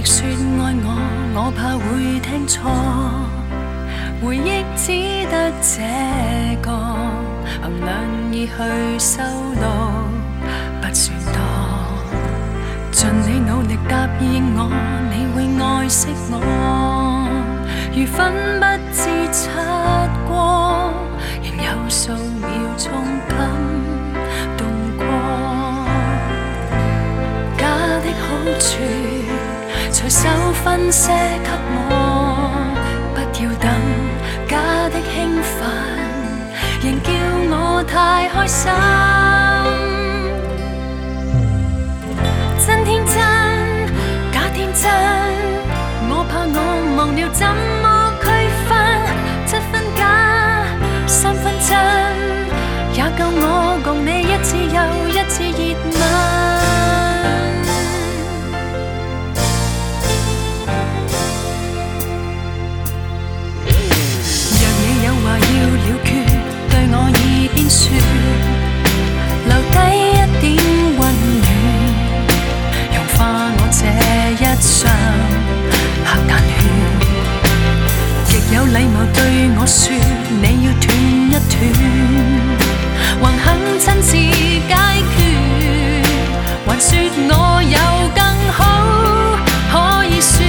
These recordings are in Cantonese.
說愛我，我怕會聽錯，回憶只得這個，衡量已去收錄，不算多。盡你努力答應我，你會愛惜我，如分不知七過，仍有數秒鐘感動過。假的好處隨手分些給我，不要等假的興奮，仍叫我太開心。真天真，假天真，我怕我忘了怎麼區分，7分假3分真，也夠我共你一次又一次熱吻。若你有話要了決，對我耳邊說，留低一點溫暖，融化我這一雙黑眼圈。極有禮貌對我說，你要斷一斷，還肯親自解決，還說我有更好可以選。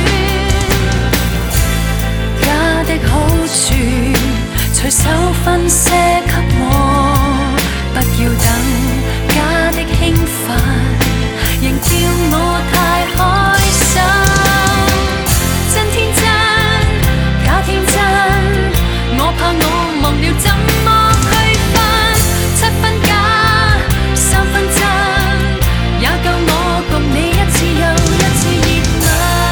假的好處隨手分些給我，不要等假的興奮，仍叫我太開心。真天真，假天真，我怕我忘了怎麼區分，7分假3分真，也夠我共你一次又一次熱吻。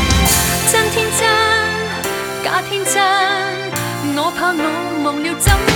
真天真，假天真，我怕我忘了怎